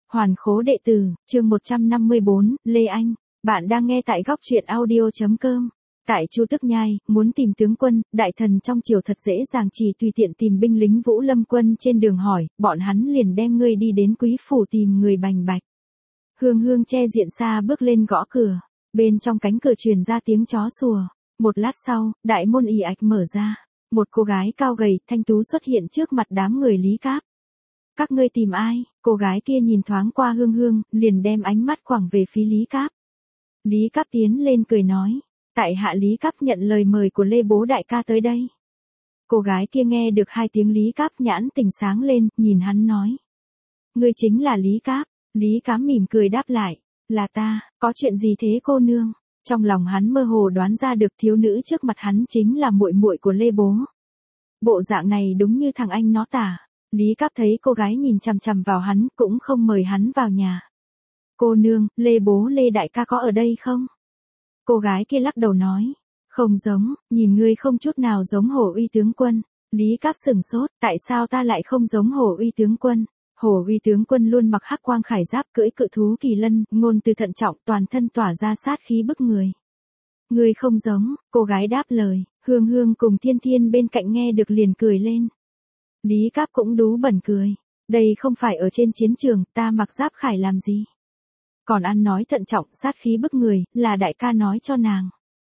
Hoàn khố đệ tử, chương 154, Lê Anh. Bạn đang nghe tại góc truyện audio.com. Tại Chu Tước Nhai, muốn tìm tướng quân, đại thần trong triều thật dễ dàng, chỉ tùy tiện tìm binh lính Vũ Lâm quân trên đường hỏi, bọn hắn liền đem ngươi đi đến quý phủ tìm người bành bạch. Hương Hương che diện xa bước lên gõ cửa, bên trong cánh cửa truyền ra tiếng chó sủa. Một lát sau, đại môn ì ạch mở ra, một cô gái cao gầy, thanh tú xuất hiện trước mặt đám người Lý Cáp. Các ngươi tìm ai? Cô gái kia nhìn thoáng qua Hương Hương, liền đem ánh mắt quẳng về phía Lý Cáp. Lý Cáp tiến lên cười nói, tại hạ Lý Cáp nhận lời mời của Lê Bố đại ca tới đây. Cô gái kia nghe được hai tiếng Lý Cáp nhãn tình sáng lên, nhìn hắn nói. Ngươi chính là Lý Cáp. Lý Cáp mỉm cười đáp lại, là ta, có chuyện gì thế cô nương? Trong lòng hắn mơ hồ đoán ra được thiếu nữ trước mặt hắn chính là muội muội của Lê Bố. Bộ dạng này đúng như thằng anh nó tả. Lý Cáp thấy cô gái nhìn chằm chằm vào hắn, cũng không mời hắn vào nhà. Cô nương, Lê Bố Lê đại ca có ở đây không? Cô gái kia lắc đầu nói, không giống, nhìn ngươi không chút nào giống Hổ Uy tướng quân. Lý Cáp sửng sốt, tại sao ta lại không giống Hổ Uy tướng quân? Hổ Uy tướng quân luôn mặc hắc quang khải giáp, cưỡi cự thú kỳ lân, ngôn từ thận trọng, toàn thân tỏa ra sát khí bức người. Ngươi không giống, cô gái đáp lời. Hương Hương cùng Thiên Thiên bên cạnh nghe được liền cười lên. Lý Cáp cũng đú bẩn cười. Đây không phải ở trên chiến trường, ta mặc giáp khải làm gì? Còn ăn nói thận trọng, sát khí bức người, là đại ca nói cho nàng.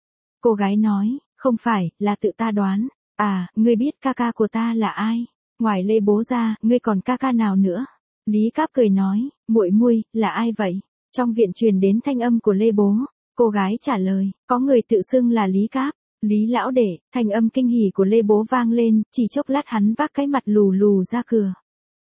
Cô gái nói, không phải, là tự ta đoán. À, ngươi biết ca ca của ta là ai? Ngoài Lê Bố ra, ngươi còn ca ca nào nữa? Lý Cáp cười nói, muội muội, là ai vậy? Trong viện truyền đến thanh âm của Lê Bố. Cô gái trả lời, có người tự xưng là Lý Cáp. Lý lão đệ, thanh âm kinh hỉ của Lê Bố vang lên, chỉ chốc lát hắn vác cái mặt lù lù ra cửa.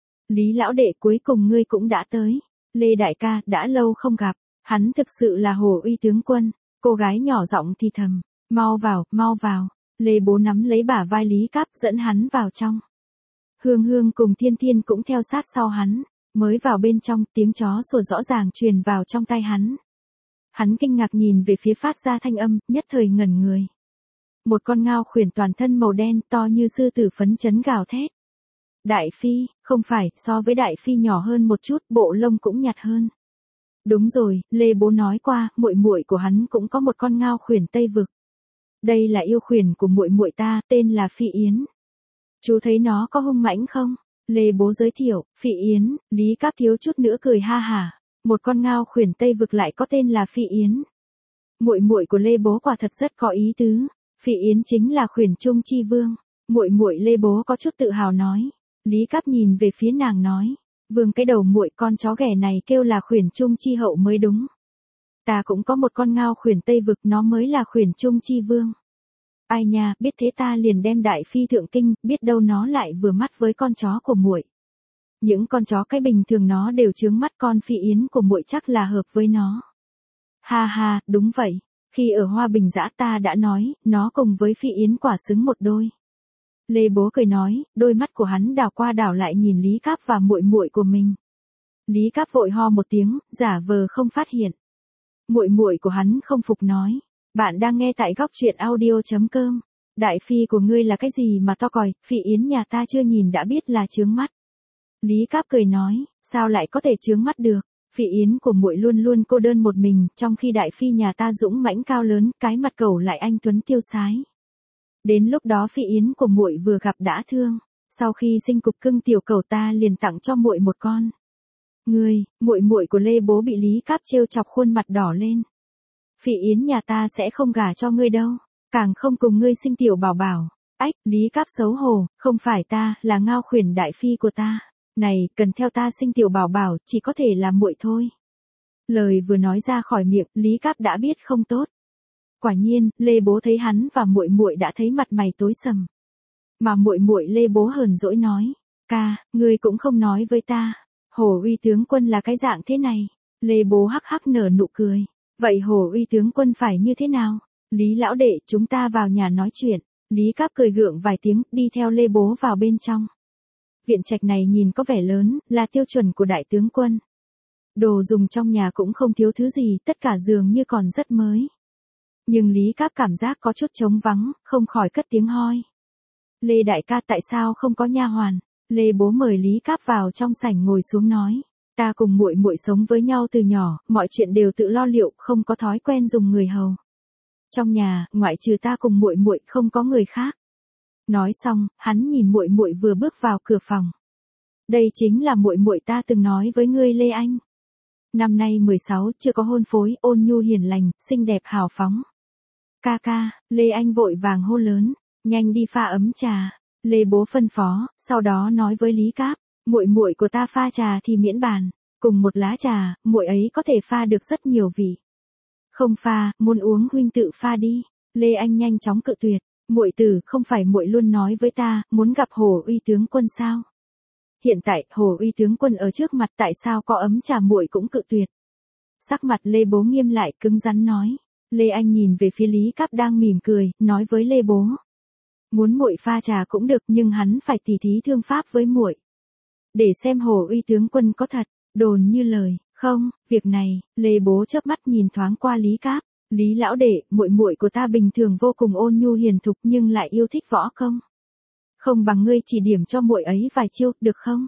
Lý lão đệ, cuối cùng ngươi cũng đã tới. Lê đại ca, đã lâu không gặp. Hắn thực sự là Hổ Uy tướng quân. Cô gái nhỏ giọng thì thầm, mau vào, mau vào. Lê Bố nắm lấy bả vai Lý Cáp dẫn hắn vào trong. Hương Hương cùng Thiên Thiên cũng theo sát sau hắn. Mới vào bên trong, tiếng chó sủa rõ ràng truyền vào trong tai hắn. Hắn kinh ngạc nhìn về phía phát ra thanh âm, nhất thời ngẩn người. Một con ngao khuyển toàn thân màu đen to như sư tử phấn chấn gào thét. Đại phi, không phải, so với đại phi nhỏ hơn một chút, bộ lông cũng nhạt hơn. Đúng rồi, Lê Bố nói qua, muội muội của hắn cũng có một con ngao khuyển Tây Vực. Đây là yêu khuyển của muội muội ta, tên là Phi Yến. Chú thấy nó có hung mãnh không? Lê Bố giới thiệu, Phi Yến. Lý Cáp thiếu chút nữa cười ha hả. Một con ngao khuyển Tây Vực lại có tên là Phi Yến. Muội muội của Lê Bố quả thật rất có ý tứ. Phi Yến chính là khuyển trung chi vương. Muội muội Lê Bố có chút tự hào nói. Lý Cáp nhìn về phía nàng nói, vương cái đầu muội, con chó ghẻ này kêu là khuyển trung chi hậu mới đúng. Ta cũng có một con ngao khuyển Tây Vực, nó mới là khuyển trung chi vương. Ai nha, biết thế ta liền đem đại phi thượng kinh, biết đâu nó lại vừa mắt với con chó của muội. Những con chó cái bình thường nó đều chướng mắt, con Phi Yến của muội chắc là hợp với nó. Ha ha, đúng vậy. Khi ở Hoa Bình Dã ta đã nói, nó cùng với Phi Yến quả xứng một đôi. Lê Bố cười nói, đôi mắt của hắn đảo qua đảo lại nhìn Lý Cáp và muội muội của mình. Lý Cáp vội ho một tiếng, giả vờ không phát hiện. Muội muội của hắn không phục nói, bạn đang nghe tại góc truyện audio.com. Đại phi của ngươi là cái gì mà to còi, Phi Yến nhà ta chưa nhìn đã biết là chướng mắt. Lý Cáp cười nói, sao lại có thể chướng mắt được? Phi Yến của muội luôn luôn cô đơn một mình, trong khi đại phi nhà ta dũng mãnh cao lớn, cái mặt cẩu lại anh tuấn tiêu sái. Đến lúc đó Phi Yến của muội vừa gặp đã thương, sau khi sinh cục cưng tiểu cẩu ta liền tặng cho muội một con. Ngươi, muội muội của Lê Bố bị Lý Cáp trêu chọc khuôn mặt đỏ lên. Phi Yến nhà ta sẽ không gả cho ngươi đâu, càng không cùng ngươi sinh tiểu bảo bảo. Ách, Lý Cáp xấu hổ, không phải ta, là ngao khuyển đại phi của ta. Này, cần theo ta sinh tiểu bảo bảo, chỉ có thể là muội thôi. Lời vừa nói ra khỏi miệng, Lý Cáp đã biết không tốt. Quả nhiên, Lê Bố thấy hắn và muội muội đã thấy mặt mày tối sầm. Mà muội muội Lê Bố hờn dỗi nói, ca, ngươi cũng không nói với ta, Hổ Uy tướng quân là cái dạng thế này. Lê Bố hắc hắc nở nụ cười, vậy Hổ Uy tướng quân phải như thế nào? Lý lão đệ, chúng ta vào nhà nói chuyện. Lý Cáp cười gượng vài tiếng, đi theo Lê Bố vào bên trong. Viện trạch này nhìn có vẻ lớn, là tiêu chuẩn của đại tướng quân. Đồ dùng trong nhà cũng không thiếu thứ gì, tất cả dường như còn rất mới. Nhưng Lý Cáp cảm giác có chút trống vắng, không khỏi cất tiếng hoi. Lê đại ca, tại sao không có nha hoàn? Lê Bố mời Lý Cáp vào trong sảnh ngồi xuống nói, Ta cùng muội muội sống với nhau từ nhỏ, mọi chuyện đều tự lo liệu, không có thói quen dùng người hầu. Trong nhà, ngoại trừ ta cùng muội muội không có người khác. Nói xong, hắn nhìn muội muội vừa bước vào cửa phòng. Đây chính là muội muội ta từng nói với ngươi Lê Anh. Năm nay 16, chưa có hôn phối, ôn nhu hiền lành, xinh đẹp hào phóng. Ca ca, Lê Anh vội vàng hô lớn, nhanh đi pha ấm trà. Lê bố phân phó, sau đó nói với Lý Cáp, muội muội của ta pha trà thì miễn bàn, cùng một lá trà, muội ấy có thể pha được rất nhiều vị. Không pha, muốn uống huynh tự pha đi. Lê Anh nhanh chóng cự tuyệt, muội tử, không phải muội luôn nói với ta, muốn gặp Hồ Uy tướng quân sao? Hiện tại, Hồ Uy tướng quân ở trước mặt, tại sao có ấm trà muội cũng cự tuyệt? Sắc mặt Lê bố nghiêm lại, cứng rắn nói. Lê Anh nhìn về phía Lý Cáp đang mỉm cười, nói với Lê bố. Muốn muội pha trà cũng được, nhưng hắn phải tỉ thí thương pháp với muội. Để xem Hồ Uy tướng quân có thật, đồn như lời, không, việc này, Lê bố chớp mắt nhìn thoáng qua Lý Cáp. Lý lão đệ, muội muội của ta bình thường vô cùng ôn nhu hiền thục nhưng lại yêu thích võ công. Không bằng ngươi chỉ điểm cho muội ấy vài chiêu, được không?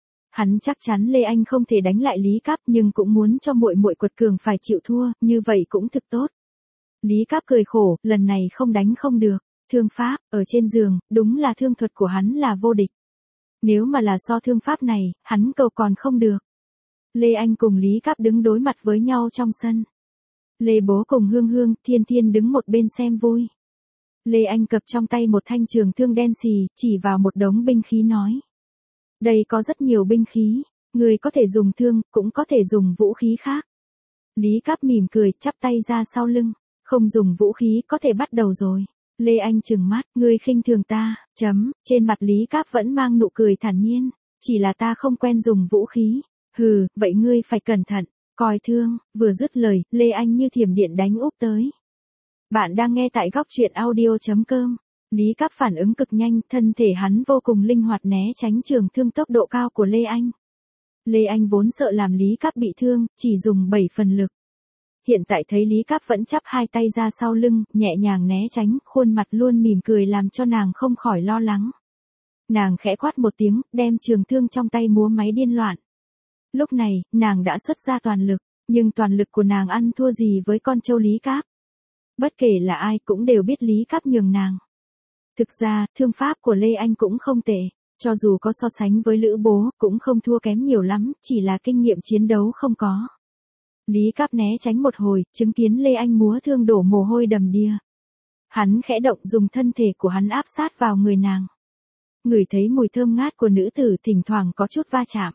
Hắn chắc chắn Lê Anh không thể đánh lại Lý Cáp, nhưng cũng muốn cho muội muội quật cường phải chịu thua, như vậy cũng thực tốt. Lý Cáp cười khổ, lần này không đánh không được. Thương pháp, ở trên giường, đúng là thương thuật của hắn là vô địch. Nếu mà là so thương pháp này, hắn cầu còn không được. Lê Anh cùng Lý Cáp đứng đối mặt với nhau trong sân. Lê bố cùng Hương Hương, Thiên Thiên đứng một bên xem vui. Lê Anh cập trong tay một thanh trường thương đen xì, chỉ vào một đống binh khí nói. Đây có rất nhiều binh khí, người có thể dùng thương, cũng có thể dùng vũ khí khác. Lý Cáp mỉm cười, chắp tay ra sau lưng. Không dùng vũ khí, có thể bắt đầu rồi. Lê Anh trừng mắt, ngươi khinh thường ta, trên mặt Lý Cáp vẫn mang nụ cười thản nhiên. Chỉ là ta không quen dùng vũ khí. Hừ, vậy ngươi phải cẩn thận, coi thương. Vừa dứt lời, Lê Anh như thiểm điện đánh úp tới. Bạn đang nghe tại góc truyện audio.com. Lý Cáp phản ứng cực nhanh, thân thể hắn vô cùng linh hoạt né tránh trường thương tốc độ cao của Lê Anh. Lê Anh vốn sợ làm Lý Cáp bị thương, chỉ dùng 7 phần lực. Hiện tại thấy Lý Cáp vẫn chắp hai tay ra sau lưng, nhẹ nhàng né tránh, khuôn mặt luôn mỉm cười làm cho nàng không khỏi lo lắng. Nàng khẽ quát một tiếng, đem trường thương trong tay múa máy điên loạn. Lúc này, nàng đã xuất ra toàn lực, nhưng toàn lực của nàng ăn thua gì với con trâu Lý Cáp. Bất kể là ai cũng đều biết Lý Cáp nhường nàng. Thực ra, thương pháp của Lê Anh cũng không tệ, cho dù có so sánh với Lữ bố, cũng không thua kém nhiều lắm, chỉ là kinh nghiệm chiến đấu không có. Lý Cáp né tránh một hồi, chứng kiến Lê Anh múa thương đổ mồ hôi đầm đìa. Hắn khẽ động dùng thân thể của hắn áp sát vào người nàng. Ngửi thấy mùi thơm ngát của nữ tử thỉnh thoảng có chút va chạm.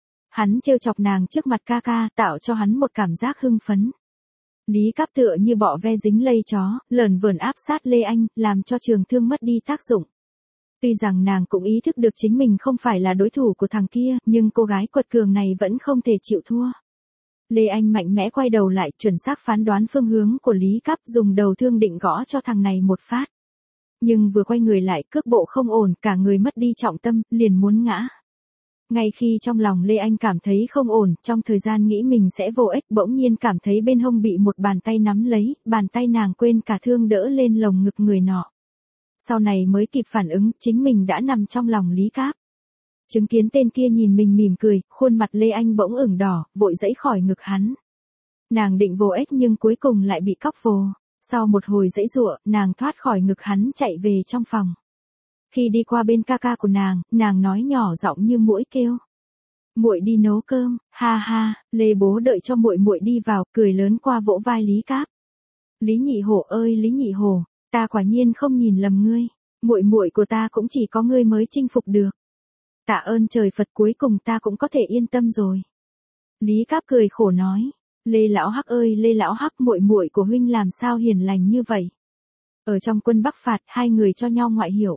Hắn trêu chọc nàng trước mặt ca ca, tạo cho hắn một cảm giác hưng phấn. Lý Cáp tựa như bọ ve dính lây chó, lờn vờn áp sát Lê Anh, làm cho trường thương mất đi tác dụng. Tuy rằng nàng cũng ý thức được chính mình không phải là đối thủ của thằng kia, nhưng cô gái quật cường này vẫn không thể chịu thua. Lê Anh mạnh mẽ quay đầu lại, chuẩn xác phán đoán phương hướng của Lý Cáp, dùng đầu thương định gõ cho thằng này một phát. Nhưng vừa quay người lại, cước bộ không ổn, cả người mất đi trọng tâm, liền muốn ngã. Ngay khi trong lòng Lê Anh cảm thấy không ổn, trong thời gian nghĩ mình sẽ vô ích, bỗng nhiên cảm thấy bên hông bị một bàn tay nắm lấy, bàn tay nàng quên cả thương đỡ lên lồng ngực người nọ. Sau này mới kịp phản ứng, chính mình đã nằm trong lòng Lý Cáp. Chứng kiến tên kia nhìn mình mỉm cười, khuôn mặt Lê Anh bỗng ửng đỏ, vội giãy khỏi ngực hắn. Nàng định vô ích nhưng cuối cùng lại bị cóc vồ. Sau một hồi giãy giụa, nàng thoát khỏi ngực hắn chạy về trong phòng. Khi đi qua bên ca ca của nàng nói nhỏ giọng như muỗi kêu. Muội đi nấu cơm, ha ha. Lê bố đợi cho muội muội đi vào, cười lớn qua vỗ vai Lý Cáp. Lý Nhị Hổ ơi Lý Nhị Hổ, ta quả nhiên không nhìn lầm ngươi, muội muội của ta cũng chỉ có ngươi mới chinh phục được. Tạ ơn trời Phật, cuối cùng ta cũng có thể yên tâm rồi. Lý Cáp cười khổ nói, Lê lão Hắc ơi Lê lão Hắc, muội muội của huynh làm sao hiền lành như vậy. Ở trong quân Bắc phạt, hai người cho nhau ngoại hiệu.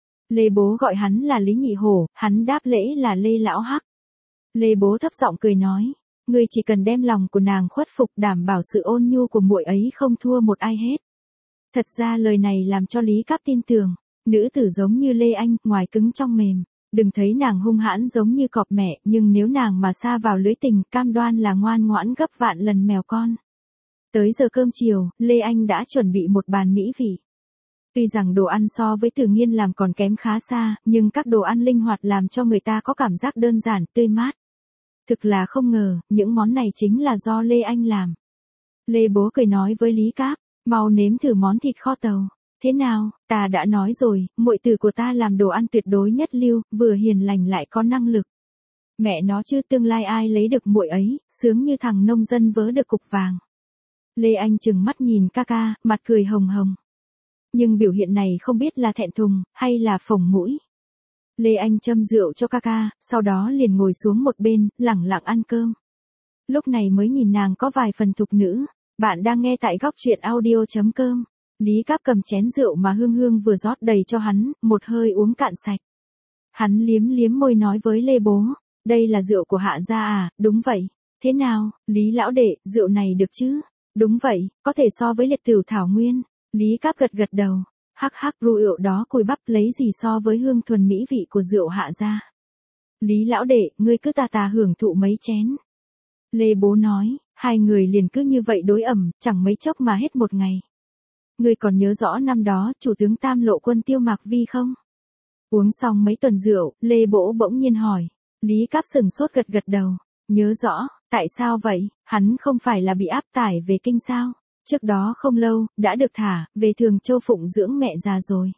Lê bố gọi hắn là Lý Nhị Hổ, hắn đáp lễ là Lê lão Hắc. Lê bố thấp giọng cười nói, ngươi chỉ cần đem lòng của nàng khuất phục, đảm bảo sự ôn nhu của muội ấy không thua một ai hết. Thật ra lời này làm cho Lý Cáp tin tưởng, nữ tử giống như Lê Anh, ngoài cứng trong mềm. Đừng thấy nàng hung hãn giống như cọp mẹ, nhưng nếu nàng mà sa vào lưới tình, cam đoan là ngoan ngoãn gấp vạn lần mèo con. Tới giờ cơm chiều, Lê Anh đã chuẩn bị một bàn mỹ vị. Tuy rằng đồ ăn so với Từ Nghiên làm còn kém khá xa, nhưng các đồ ăn linh hoạt làm cho người ta có cảm giác đơn giản, tươi mát. Thực là không ngờ, những món này chính là do Lê Anh làm. Lê Bố cười nói với Lý Cáp, mau nếm thử món thịt kho tàu. Thế nào, ta đã nói rồi, muội tử của ta làm đồ ăn tuyệt đối nhất lưu, vừa hiền lành lại có năng lực. Mẹ nó chứ tương lai ai lấy được muội ấy, sướng như thằng nông dân vớ được cục vàng. Lê Anh trừng mắt nhìn ca ca, mặt cười hồng hồng. Nhưng biểu hiện này không biết là thẹn thùng, hay là phồng mũi. Lê Anh châm rượu cho ca ca, sau đó liền ngồi xuống một bên, lẳng lặng ăn cơm. Lúc này mới nhìn nàng có vài phần thục nữ. Bạn đang nghe tại góc truyện audio.com. Lý Cáp cầm chén rượu mà Hương Hương vừa rót đầy cho hắn, một hơi uống cạn sạch. Hắn liếm liếm môi nói với Lê Bố, đây là rượu của Hạ gia à, đúng vậy. Thế nào, Lý lão đệ, rượu này được chứ? Đúng vậy, có thể so với liệt tửu thảo nguyên. Lý Cáp gật gật đầu, hắc hắc rượu đó cùi bắp lấy gì so với hương thuần mỹ vị của rượu Hạ gia. Lý lão đệ, ngươi cứ tà hưởng thụ mấy chén. Lê Bố nói, hai người liền cứ như vậy đối ẩm, chẳng mấy chốc mà hết một ngày. Ngươi còn nhớ rõ năm đó, chủ tướng Tam Lộ Quân Tiêu Mạc Vi không? Uống xong mấy tuần rượu, Lê Bố bỗng nhiên hỏi. Lý Cáp sừng sốt gật gật đầu. Nhớ rõ, tại sao vậy, hắn không phải là bị áp tải về kinh sao? Trước đó không lâu, đã được thả, về Thường Châu phụng dưỡng mẹ già rồi.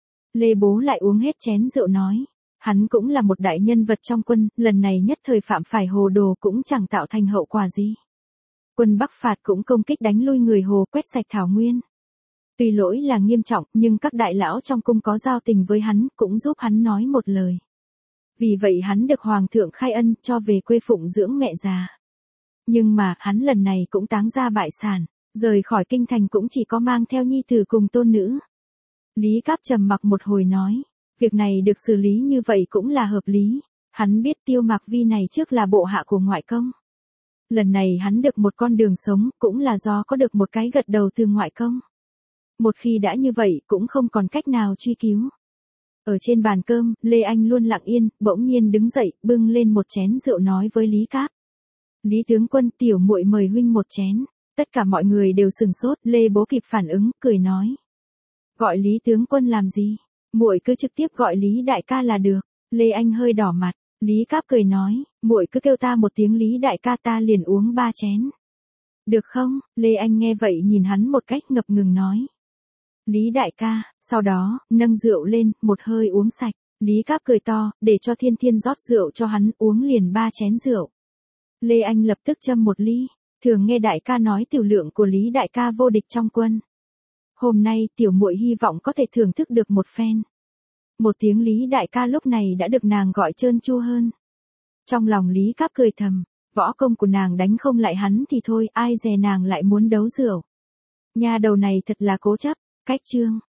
Lê Bố lại uống hết chén rượu nói. Hắn cũng là một đại nhân vật trong quân, lần này nhất thời phạm phải hồ đồ cũng chẳng tạo thành hậu quả gì. Quân Bắc phạt cũng công kích đánh lui người Hồ, quét sạch thảo nguyên. Tuy lỗi là nghiêm trọng, nhưng các đại lão trong cung có giao tình với hắn, cũng giúp hắn nói một lời. Vì vậy hắn được Hoàng thượng khai ân, cho về quê phụng dưỡng mẹ già. Nhưng mà, hắn lần này cũng táng ra bại sản, rời khỏi kinh thành cũng chỉ có mang theo nhi tử cùng tôn nữ. Lý Cáp trầm mặc một hồi nói, việc này được xử lý như vậy cũng là hợp lý. Hắn biết Tiêu Mạc Vi này trước là bộ hạ của ngoại công. Lần này hắn được một con đường sống, cũng là do có được một cái gật đầu từ ngoại công. Một khi đã như vậy, cũng không còn cách nào truy cứu. Ở trên bàn cơm, Lê Anh luôn lặng yên, bỗng nhiên đứng dậy, bưng lên một chén rượu nói với Lý Cáp. Lý tướng quân, tiểu muội mời huynh một chén. Tất cả mọi người đều sừng sốt, Lê Bố kịp phản ứng, cười nói. Gọi Lý tướng quân làm gì? Muội cứ trực tiếp gọi Lý đại ca là được. Lê Anh hơi đỏ mặt, Lý Cáp cười nói, muội cứ kêu ta một tiếng Lý đại ca ta liền uống 3 chén. Được không? Lê Anh nghe vậy nhìn hắn một cách ngập ngừng nói. Lý đại ca, sau đó, nâng rượu lên, một hơi uống sạch. Lý Cáp cười to, để cho Thiên Thiên rót rượu cho hắn, uống liền 3 chén rượu. Lê Anh lập tức châm một ly, thường nghe đại ca nói tiểu lượng của Lý đại ca vô địch trong quân. Hôm nay, tiểu muội hy vọng có thể thưởng thức được một phen. Một tiếng Lý đại ca lúc này đã được nàng gọi trơn tru hơn. Trong lòng Lý Cáp cười thầm, võ công của nàng đánh không lại hắn thì thôi, ai dè nàng lại muốn đấu rượu. Nhà đầu này thật là cố chấp. Cách chương